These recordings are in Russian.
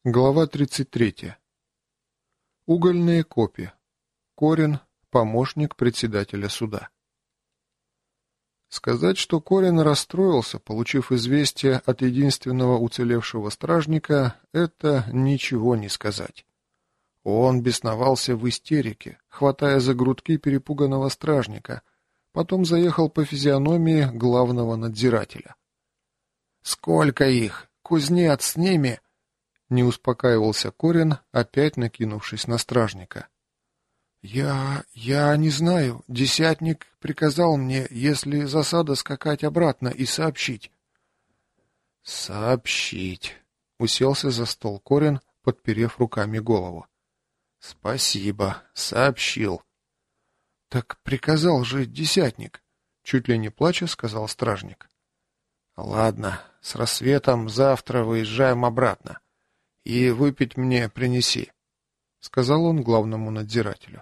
Глава 33. Угольные копи. Корен, помощник председателя суда. Сказать, что Корен расстроился, получив известие от единственного уцелевшего стражника, это ничего не сказать. Он бесновался в истерике, хватая за грудки перепуганного стражника, потом заехал по физиономии главного надзирателя. «Сколько их? Кузнец, с ними!» Не успокаивался Корен, опять накинувшись на стражника. «Я не знаю. Десятник приказал мне, если засада, скакать обратно и сообщить». «Сообщить», — уселся за стол Корен, подперев руками голову. «Спасибо, сообщил». «Так приказал же десятник», — чуть ли не плача сказал стражник. «Ладно, с рассветом завтра выезжаем обратно. И выпить мне принеси», — сказал он главному надзирателю.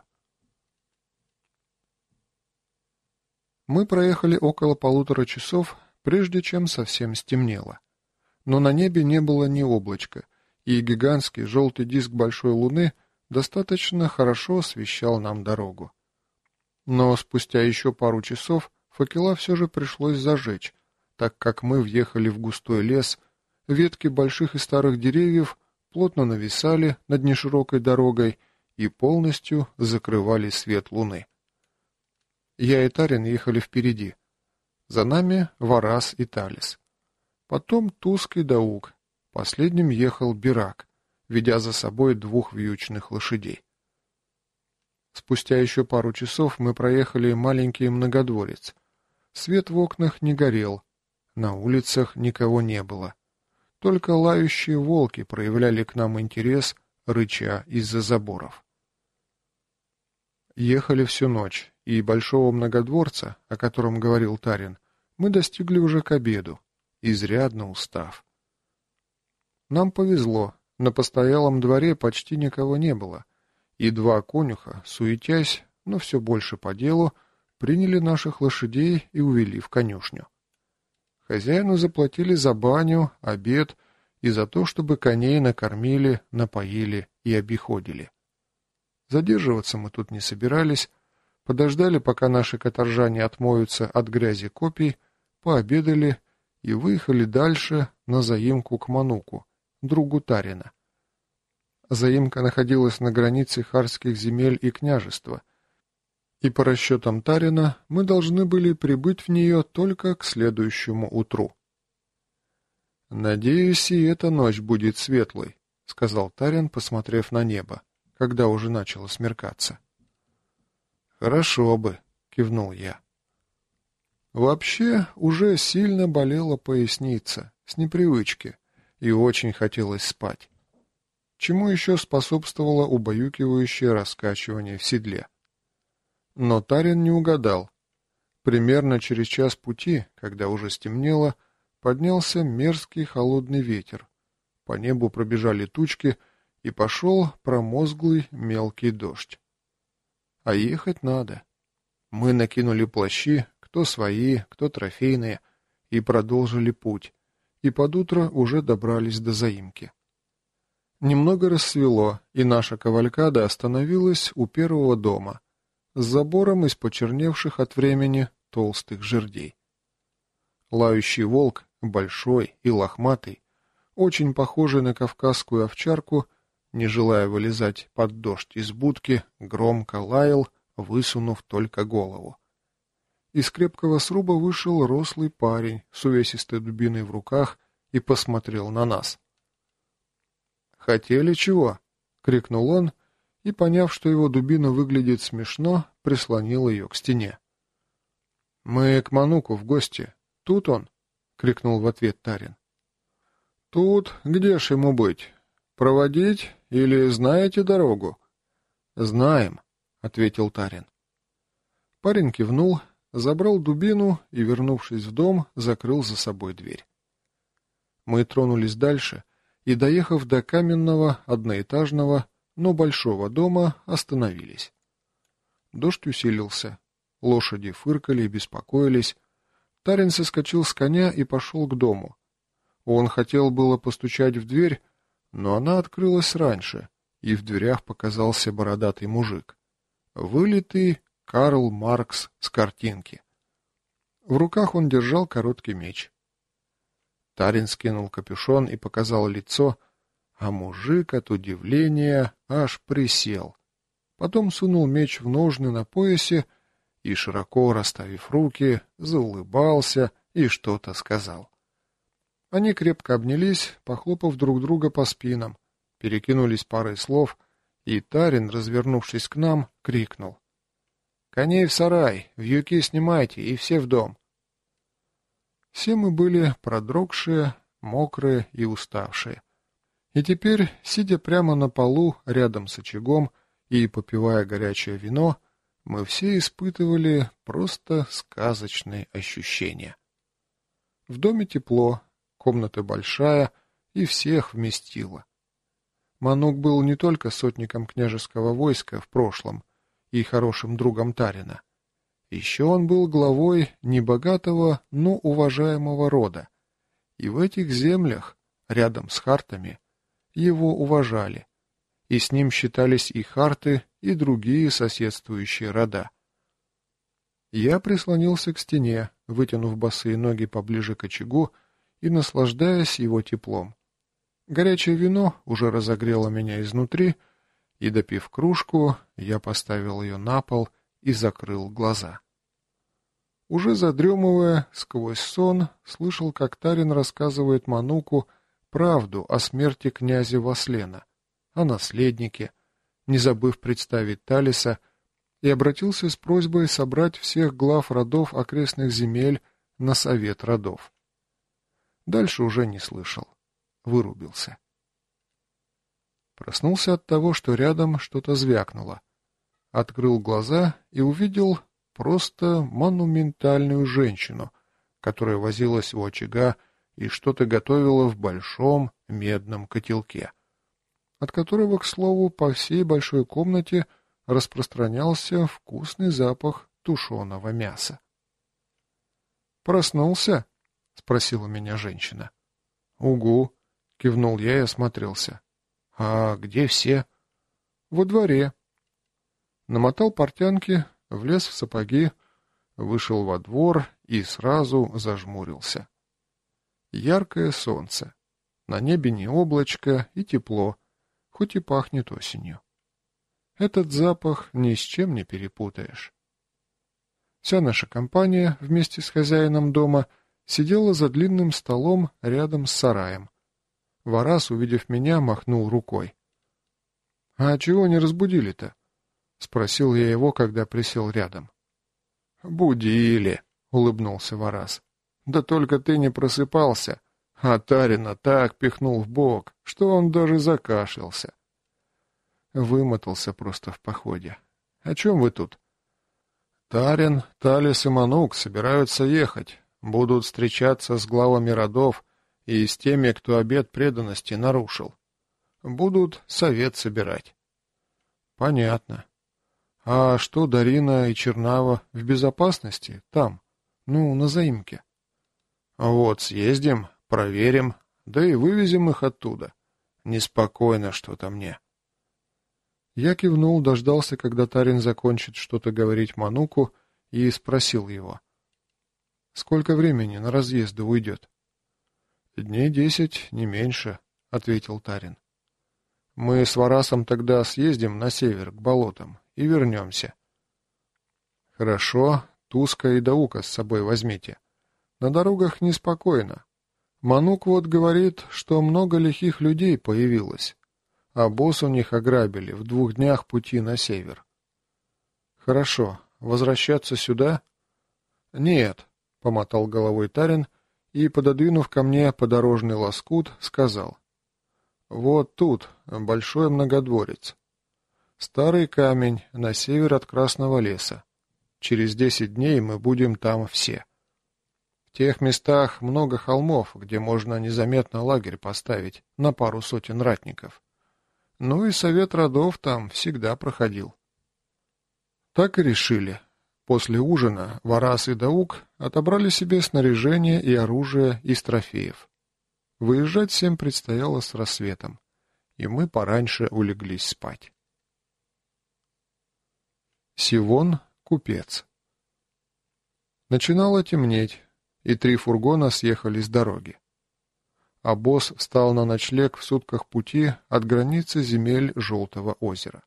Мы проехали около 1,5 часов, прежде чем совсем стемнело. Но на небе не было ни облачка, и гигантский желтый диск большой луны достаточно хорошо освещал нам дорогу. Но спустя еще пару часов факела все же пришлось зажечь, так как мы въехали в густой лес, ветки больших и старых деревьев плотно нависали над неширокой дорогой и полностью закрывали свет луны. Я и Тарин ехали впереди. За нами Варас и Талис. Потом Туск и Даук. Последним ехал Бирак, ведя за собой 2 вьючных лошадей. Спустя еще пару часов мы проехали маленький многодворец. Свет в окнах не горел, на улицах никого не было. Только лающие волки проявляли к нам интерес, рыча из-за заборов. Ехали всю ночь, и большого многодворца, о котором говорил Тарин, мы достигли уже к обеду, изрядно устав. Нам повезло, на постоялом дворе почти никого не было, и 2 конюха, суетясь, но все больше по делу, приняли наших лошадей и увели в конюшню. Хозяину заплатили за баню, обед и за то, чтобы коней накормили, напоили и обиходили. Задерживаться мы тут не собирались, подождали, пока наши каторжане отмоются от грязи копий, пообедали и выехали дальше на заимку к Мануку, другу Тарина. Заимка находилась на границе харских земель и княжества, и по расчетам Тарина мы должны были прибыть в нее только к следующему утру. «Надеюсь, и эта ночь будет светлой», — сказал Тарин, посмотрев на небо, когда уже начало смеркаться. «Хорошо бы», — кивнул я. Вообще, уже сильно болела поясница, с непривычки, и очень хотелось спать. Чему еще способствовало убаюкивающее раскачивание в седле. Но Тарин не угадал. Примерно через час пути, когда уже стемнело, поднялся мерзкий холодный ветер. По небу пробежали тучки, и пошел промозглый мелкий дождь. А ехать надо. Мы накинули плащи, кто свои, кто трофейные, и продолжили путь, и под утро уже добрались до заимки. Немного рассвело, и наша кавалькада остановилась у первого дома, с забором из почерневших от времени толстых жердей. Лающий волк, большой и лохматый, очень похожий на кавказскую овчарку, не желая вылезать под дождь из будки, громко лаял, высунув только голову. Из крепкого сруба вышел рослый парень с увесистой дубиной в руках и посмотрел на нас. «Хотели чего?» — крикнул он, и, поняв, что его дубина выглядит смешно, прислонил ее к стене. «Мы к Мануку в гости. Тут он?» — крикнул в ответ Тарин. «Тут где ж ему быть? Проводить или знаете дорогу?» «Знаем», — ответил Тарин. Парень кивнул, забрал дубину и, вернувшись в дом, закрыл за собой дверь. Мы тронулись дальше и, доехав до каменного, одноэтажного, но большого дома, остановились. Дождь усилился. Лошади фыркали и беспокоились. Тарин соскочил с коня и пошел к дому. Он хотел было постучать в дверь, но она открылась раньше, и в дверях показался бородатый мужик. Вылитый Карл Маркс с картинки. В руках он держал короткий меч. Тарин скинул капюшон и показал лицо, а мужик от удивления аж присел. Потом сунул меч в ножны на поясе и, широко расставив руки, заулыбался и что-то сказал. Они крепко обнялись, похлопав друг друга по спинам, перекинулись парой слов, и Тарин, развернувшись к нам, крикнул: «Коней в сарай, вьюки снимайте и все в дом». Все мы были продрогшие, мокрые и уставшие. И теперь, сидя прямо на полу рядом с очагом и попивая горячее вино, мы все испытывали просто сказочные ощущения. В доме тепло, комната большая и всех вместила. Манук был не только сотником княжеского войска в прошлом и хорошим другом Тарина. Еще он был главой небогатого, но уважаемого рода. И в этих землях, рядом с хартами, его уважали, и с ним считались и харты, и другие соседствующие рода. Я прислонился к стене, вытянув босые ноги поближе к очагу и наслаждаясь его теплом. Горячее вино уже разогрело меня изнутри, и, допив кружку, я поставил ее на пол и закрыл глаза. Уже задремывая, сквозь сон, слышал, как Тарин рассказывает Мануку правду о смерти князя Васлена, о наследнике, не забыв представить Талиса, и обратился с просьбой собрать всех глав родов окрестных земель на совет родов. Дальше уже не слышал. Вырубился. Проснулся от того, что рядом что-то звякнуло. Открыл глаза и увидел просто монументальную женщину, которая возилась у очага и что-то готовила в большом медном котелке, от которого, к слову, по всей большой комнате распространялся вкусный запах тушеного мяса. «Проснулся?» — спросила меня женщина. «Угу», — кивнул я и осмотрелся. «А где все?» «Во дворе». Намотал портянки, влез в сапоги, вышел во двор и сразу зажмурился. Яркое солнце. На небе не облачко и тепло, хоть и пахнет осенью. Этот запах ни с чем не перепутаешь. Вся наша компания вместе с хозяином дома сидела за длинным столом рядом с сараем. Варас, увидев меня, махнул рукой. — А чего не разбудили-то? — спросил я его, когда присел рядом. — Будили, — улыбнулся Варас. — Да только ты не просыпался, а Тарина так пихнул в бок, что он даже закашлялся. Вымотался просто в походе. — О чем вы тут? — Тарин, Талис и Манук собираются ехать, будут встречаться с главами родов и с теми, кто обет преданности нарушил. Будут совет собирать. — Понятно. А что Дарина и Чернава в безопасности там, на заимке? — Вот съездим, проверим, да и вывезем их оттуда. Неспокойно что-то мне. Я кивнул, дождался, когда Тарин закончит что-то говорить Мануку, и спросил его. — Сколько времени на разъезды уйдет? — Дней 10, не меньше, — ответил Тарин. — Мы с Варасом тогда съездим на север, к болотам, и вернемся. — Хорошо, Туска и Даука с собой возьмите. На дорогах неспокойно. Манук вот говорит, что много лихих людей появилось, а босс у них ограбили в 2 днях пути на север. — Хорошо, возвращаться сюда? — Нет, — помотал головой Тарин и, пододвинув ко мне подорожный лоскут, сказал. — Вот тут большой многодворец. Старый камень на север от Красного леса. Через 10 дней мы будем там все. В тех местах много холмов, где можно незаметно лагерь поставить на пару сотен ратников. Ну и совет родов там всегда проходил. Так и решили. После ужина Варас и Даук отобрали себе снаряжение и оружие из трофеев. Выезжать всем предстояло с рассветом, и мы пораньше улеглись спать. Сивон, купец. Начинало темнеть, и 3 фургона съехали с дороги. Обоз встал на ночлег в сутках пути от границы земель Желтого озера.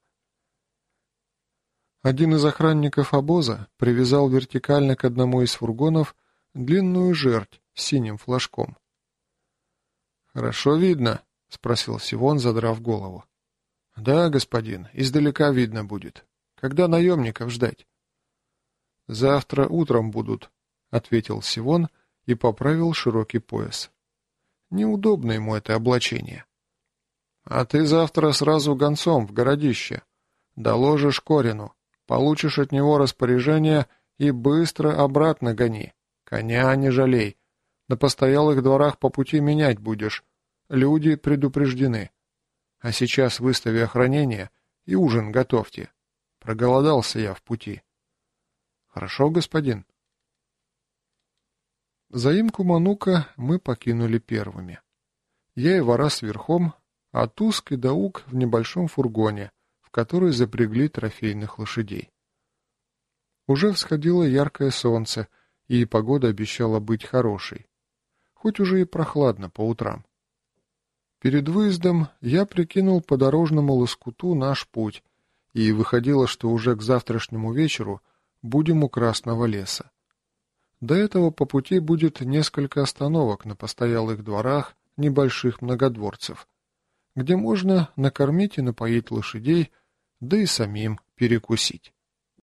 Один из охранников обоза привязал вертикально к одному из фургонов длинную жердь с синим флажком. «Хорошо видно?» — спросил Сивон, задрав голову. «Да, господин, издалека видно будет. Когда наемников ждать?» «Завтра утром будут», — ответил Сивон и поправил широкий пояс. Неудобно ему это облачение. «А ты завтра сразу гонцом в городище. Доложишь Корину, получишь от него распоряжение и быстро обратно гони. Коня не жалей. На постоялых дворах по пути менять будешь. Люди предупреждены. А сейчас выстави охранение и ужин готовьте. Проголодался я в пути». «Хорошо, господин». Заимку Манука мы покинули первыми. Я и Варас верхом, а Туск и Даук в небольшом фургоне, в который запрягли трофейных лошадей. Уже всходило яркое солнце, и погода обещала быть хорошей, хоть уже и прохладно по утрам. Перед выездом я прикинул по дорожному лоскуту наш путь, и выходило, что уже к завтрашнему вечеру будем у Красного леса. До этого по пути будет несколько остановок на постоялых дворах небольших многодворцев, где можно накормить и напоить лошадей, да и самим перекусить.